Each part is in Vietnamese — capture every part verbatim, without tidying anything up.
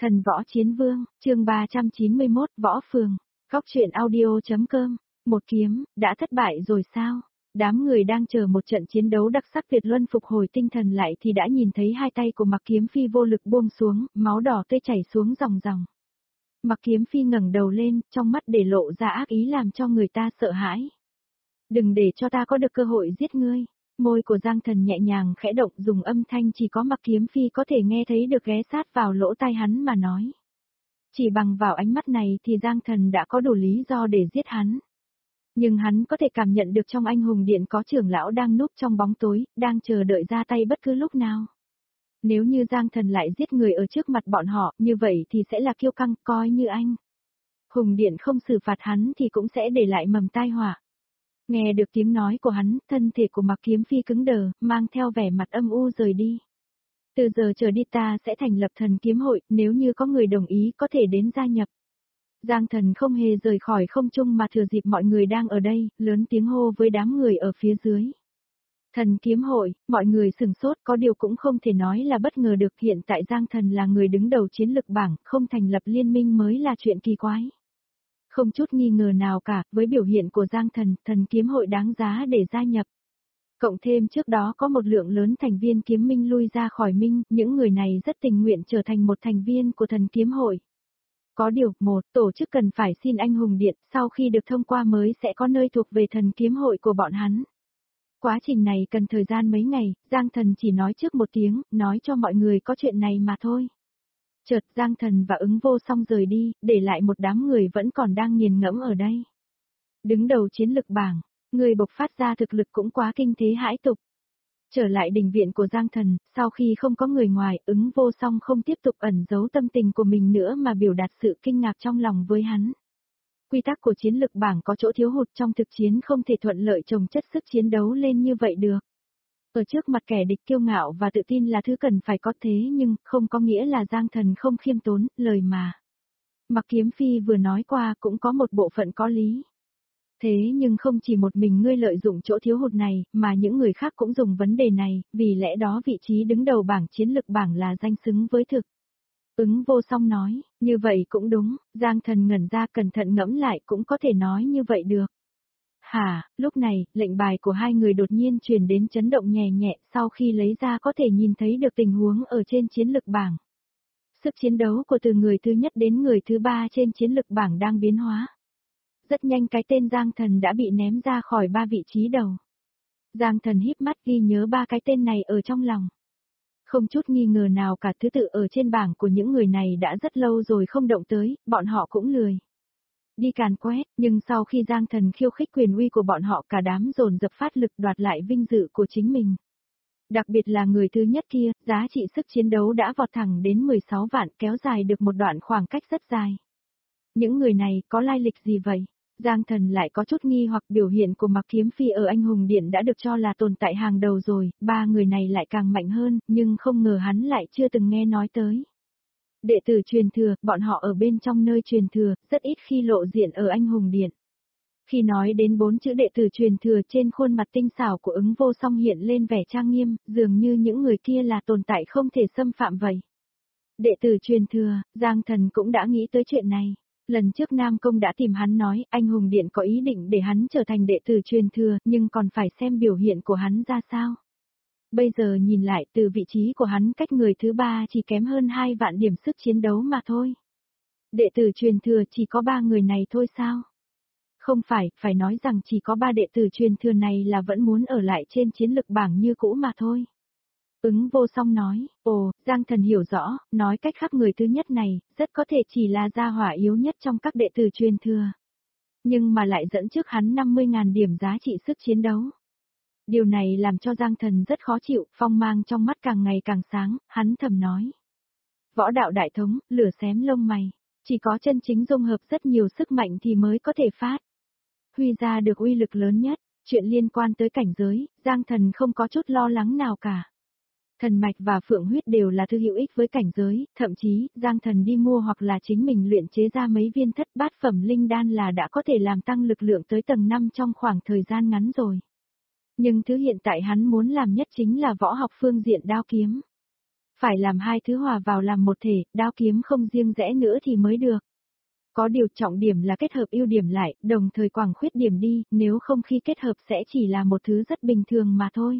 Thần võ chiến vương, chương ba trăm chín mươi mốt, Võ Phường, Góc truyện audio.com, một kiếm, đã thất bại rồi sao? Đám người đang chờ một trận chiến đấu đặc sắc Việt Luân phục hồi tinh thần lại thì đã nhìn thấy hai tay của Mạc Kiếm Phi vô lực buông xuống, máu đỏ tươi chảy xuống ròng ròng. Mạc Kiếm Phi ngẩng đầu lên, trong mắt để lộ ra ác ý làm cho người ta sợ hãi. Đừng để cho ta có được cơ hội giết ngươi. Môi của Giang Thần nhẹ nhàng khẽ động, dùng âm thanh chỉ có Mạc Kiếm Phi có thể nghe thấy được ghé sát vào lỗ tai hắn mà nói. Chỉ bằng vào ánh mắt này thì Giang Thần đã có đủ lý do để giết hắn. Nhưng hắn có thể cảm nhận được trong anh hùng điện có trưởng lão đang núp trong bóng tối, đang chờ đợi ra tay bất cứ lúc nào. Nếu như Giang Thần lại giết người ở trước mặt bọn họ, như vậy thì sẽ là kiêu căng, coi như anh hùng điện không xử phạt hắn thì cũng sẽ để lại mầm tai họa. Nghe được tiếng nói của hắn, thân thể của Mạc Kiếm Phi cứng đờ, mang theo vẻ mặt âm u rời đi. Từ giờ trở đi ta sẽ thành lập thần kiếm hội, nếu như có người đồng ý có thể đến gia nhập. Giang Thần không hề rời khỏi không trung mà thừa dịp mọi người đang ở đây, lớn tiếng hô với đám người ở phía dưới. Thần kiếm hội, mọi người sừng sốt, có điều cũng không thể nói là bất ngờ được, hiện tại Giang Thần là người đứng đầu chiến lực bảng, không thành lập liên minh mới là chuyện kỳ quái. Không chút nghi ngờ nào cả, với biểu hiện của Giang Thần, thần kiếm hội đáng giá để gia nhập. Cộng thêm trước đó có một lượng lớn thành viên kiếm minh lui ra khỏi minh, những người này rất tình nguyện trở thành một thành viên của thần kiếm hội. Có điều, một, tổ chức cần phải xin anh hùng điện, sau khi được thông qua mới sẽ có nơi thuộc về thần kiếm hội của bọn hắn. Quá trình này cần thời gian mấy ngày, Giang Thần chỉ nói trước một tiếng, nói cho mọi người có chuyện này mà thôi. Chợt Giang Thần và Ứng Vô Song rời đi, để lại một đám người vẫn còn đang nghiền ngẫm ở đây. Đứng đầu chiến lực bảng, người bộc phát ra thực lực cũng quá kinh thế hãi tục. Trở lại đình viện của Giang Thần, sau khi không có người ngoài, Ứng Vô Song không tiếp tục ẩn giấu tâm tình của mình nữa mà biểu đạt sự kinh ngạc trong lòng với hắn. Quy tắc của chiến lực bảng có chỗ thiếu hụt, trong thực chiến không thể thuận lợi chồng chất sức chiến đấu lên như vậy được. Ở trước mặt kẻ địch kiêu ngạo và tự tin là thứ cần phải có, thế nhưng không có nghĩa là Giang Thần không khiêm tốn, lời mà Mạc Kiếm Phi vừa nói qua cũng có một bộ phận có lý. Thế nhưng không chỉ một mình ngươi lợi dụng chỗ thiếu hụt này, mà những người khác cũng dùng vấn đề này, vì lẽ đó vị trí đứng đầu bảng chiến lực bảng là danh xứng với thực. Ứng Vô Song nói, như vậy cũng đúng, Giang Thần ngẩn ra cẩn thận ngẫm lại cũng có thể nói như vậy được. Hả, lúc này, lệnh bài của hai người đột nhiên truyền đến chấn động nhẹ nhẹ, sau khi lấy ra có thể nhìn thấy được tình huống ở trên chiến lực bảng. Sức chiến đấu của từ người thứ nhất đến người thứ ba trên chiến lực bảng đang biến hóa. Rất nhanh cái tên Giang Thần đã bị ném ra khỏi ba vị trí đầu. Giang Thần híp mắt ghi nhớ ba cái tên này ở trong lòng. Không chút nghi ngờ nào cả, thứ tự ở trên bảng của những người này đã rất lâu rồi không động tới, bọn họ cũng lười đi càn quét, nhưng sau khi Giang Thần khiêu khích quyền uy của bọn họ, cả đám dồn dập phát lực đoạt lại vinh dự của chính mình. Đặc biệt là người thứ nhất kia, giá trị sức chiến đấu đã vọt thẳng đến mười sáu vạn, kéo dài được một đoạn khoảng cách rất dài. Những người này có lai lịch gì vậy? Giang Thần lại có chút nghi hoặc, biểu hiện của Mạc Kiếm Phi ở anh hùng điện đã được cho là tồn tại hàng đầu rồi, ba người này lại càng mạnh hơn, nhưng không ngờ hắn lại chưa từng nghe nói tới. Đệ tử truyền thừa, bọn họ ở bên trong nơi truyền thừa, rất ít khi lộ diện ở anh hùng điện. Khi nói đến bốn chữ đệ tử truyền thừa, trên khuôn mặt tinh xảo của Ứng Vô Song hiện lên vẻ trang nghiêm, dường như những người kia là tồn tại không thể xâm phạm vậy. Đệ tử truyền thừa, Giang Thần cũng đã nghĩ tới chuyện này. Lần trước Nam Công đã tìm hắn nói, anh hùng điện có ý định để hắn trở thành đệ tử truyền thừa, nhưng còn phải xem biểu hiện của hắn ra sao. Bây giờ nhìn lại, từ vị trí của hắn cách người thứ ba chỉ kém hơn hai vạn điểm sức chiến đấu mà thôi. Đệ tử truyền thừa chỉ có ba người này thôi sao? Không phải, phải nói rằng chỉ có ba đệ tử truyền thừa này là vẫn muốn ở lại trên chiến lực bảng như cũ mà thôi. Ứng Vô Song nói, ồ, Giang Thần hiểu rõ, nói cách khác người thứ nhất này, rất có thể chỉ là gia hỏa yếu nhất trong các đệ tử truyền thừa. Nhưng mà lại dẫn trước hắn năm mươi nghìn điểm giá trị sức chiến đấu. Điều này làm cho Giang Thần rất khó chịu, phong mang trong mắt càng ngày càng sáng, hắn thầm nói. Võ đạo đại thống, lửa xém lông mày, chỉ có chân chính dung hợp rất nhiều sức mạnh thì mới có thể phát huy ra được uy lực lớn nhất. Chuyện liên quan tới cảnh giới, Giang Thần không có chút lo lắng nào cả. Thần mạch và phượng huyết đều là thứ hữu ích với cảnh giới, thậm chí, Giang Thần đi mua hoặc là chính mình luyện chế ra mấy viên thất bát phẩm linh đan là đã có thể làm tăng lực lượng tới tầng năm trong khoảng thời gian ngắn rồi. Nhưng thứ hiện tại hắn muốn làm nhất chính là võ học phương diện đao kiếm. Phải làm hai thứ hòa vào làm một thể, đao kiếm không riêng rẽ nữa thì mới được. Có điều trọng điểm là kết hợp ưu điểm lại, đồng thời quảng khuyết điểm đi, nếu không khi kết hợp sẽ chỉ là một thứ rất bình thường mà thôi.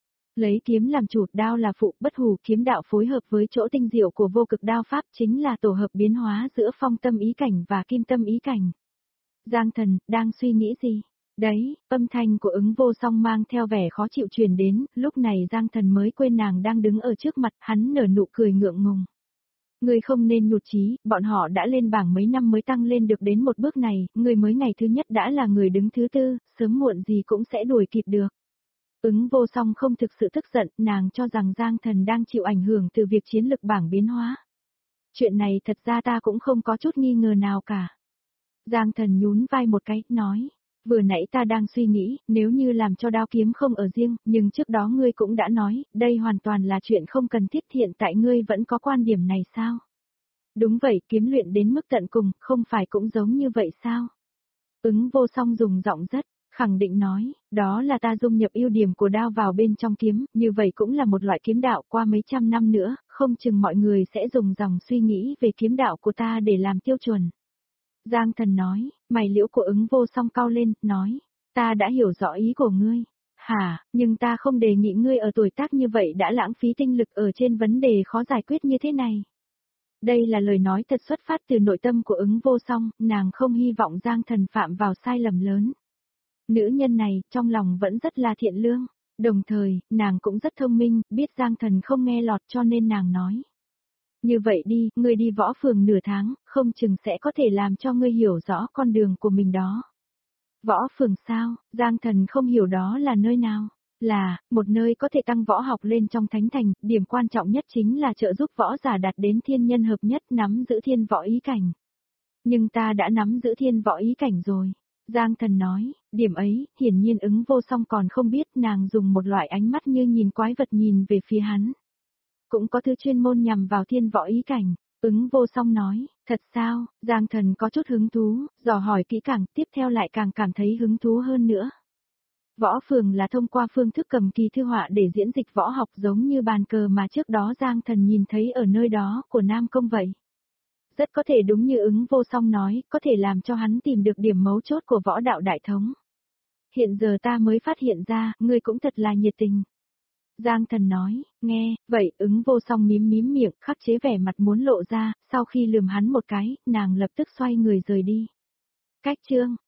Lấy kiếm làm chủ, đao là phụ, bất hủ kiếm đạo phối hợp với chỗ tinh diệu của vô cực đao pháp chính là tổ hợp biến hóa giữa phong tâm ý cảnh và kim tâm ý cảnh. Giang Thần, đang suy nghĩ gì? Đấy, âm thanh của Ứng Vô Song mang theo vẻ khó chịu truyền đến, lúc này Giang Thần mới quên nàng đang đứng ở trước mặt, hắn nở nụ cười ngượng ngùng. Ngươi không nên nhụt chí, bọn họ đã lên bảng mấy năm mới tăng lên được đến một bước này, ngươi mới ngày thứ nhất đã là người đứng thứ tư, sớm muộn gì cũng sẽ đuổi kịp được. Ứng Vô Song không thực sự tức giận, nàng cho rằng Giang Thần đang chịu ảnh hưởng từ việc chiến lực bảng biến hóa. Chuyện này thật ra ta cũng không có chút nghi ngờ nào cả. Giang Thần nhún vai một cái, nói, vừa nãy ta đang suy nghĩ, nếu như làm cho đao kiếm không ở riêng, nhưng trước đó ngươi cũng đã nói, đây hoàn toàn là chuyện không cần thiết, hiện tại ngươi vẫn có quan điểm này sao? Đúng vậy, kiếm luyện đến mức tận cùng, không phải cũng giống như vậy sao? Ứng Vô Song dùng giọng rất khẳng định nói, đó là ta dung nhập ưu điểm của đao vào bên trong kiếm, như vậy cũng là một loại kiếm đạo, qua mấy trăm năm nữa, không chừng mọi người sẽ dùng dòng suy nghĩ về kiếm đạo của ta để làm tiêu chuẩn. Giang Thần nói, mày liễu của Ứng Vô Song cau lên, nói, ta đã hiểu rõ ý của ngươi. Hả, nhưng ta không đề nghị ngươi ở tuổi tác như vậy đã lãng phí tinh lực ở trên vấn đề khó giải quyết như thế này. Đây là lời nói thật xuất phát từ nội tâm của Ứng Vô Song, nàng không hy vọng Giang Thần phạm vào sai lầm lớn. Nữ nhân này, trong lòng vẫn rất là thiện lương, đồng thời, nàng cũng rất thông minh, biết Giang Thần không nghe lọt cho nên nàng nói. Như vậy đi, ngươi đi võ phường nửa tháng, không chừng sẽ có thể làm cho ngươi hiểu rõ con đường của mình đó. Võ phường sao, Giang Thần không hiểu đó là nơi nào. Là, một nơi có thể tăng võ học lên trong thánh thành, điểm quan trọng nhất chính là trợ giúp võ giả đạt đến thiên nhân hợp nhất nắm giữ thiên võ ý cảnh. Nhưng ta đã nắm giữ thiên võ ý cảnh rồi. Giang Thần nói, điểm ấy, hiển nhiên Ứng Vô Song còn không biết, nàng dùng một loại ánh mắt như nhìn quái vật nhìn về phía hắn. Cũng có thứ chuyên môn nhằm vào thiên võ ý cảnh. Ứng Vô Song nói, thật sao, Giang Thần có chút hứng thú, dò hỏi kỹ càng, tiếp theo lại càng cảm thấy hứng thú hơn nữa. Võ phường là thông qua phương thức cầm kỳ thư họa để diễn dịch võ học giống như bàn cờ mà trước đó Giang Thần nhìn thấy ở nơi đó của Nam Công vậy. Rất có thể đúng như Ứng Vô Song nói, có thể làm cho hắn tìm được điểm mấu chốt của võ đạo đại thống. Hiện giờ ta mới phát hiện ra, ngươi cũng thật là nhiệt tình. Giang Thần nói, nghe, vậy Ứng Vô Song mím mím miệng, khắc chế vẻ mặt muốn lộ ra, sau khi lườm hắn một cái, nàng lập tức xoay người rời đi. Cách chương